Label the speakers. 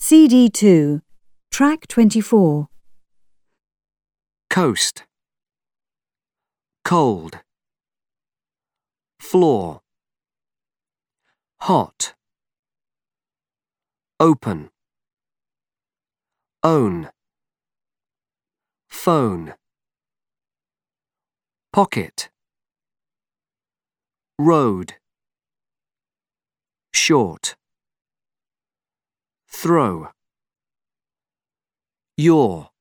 Speaker 1: CD2, Track 24.
Speaker 2: Coast. Cold. Floor. Hot. Open. Own. Phone. Pocket. Road. Short. Throw. Yaw.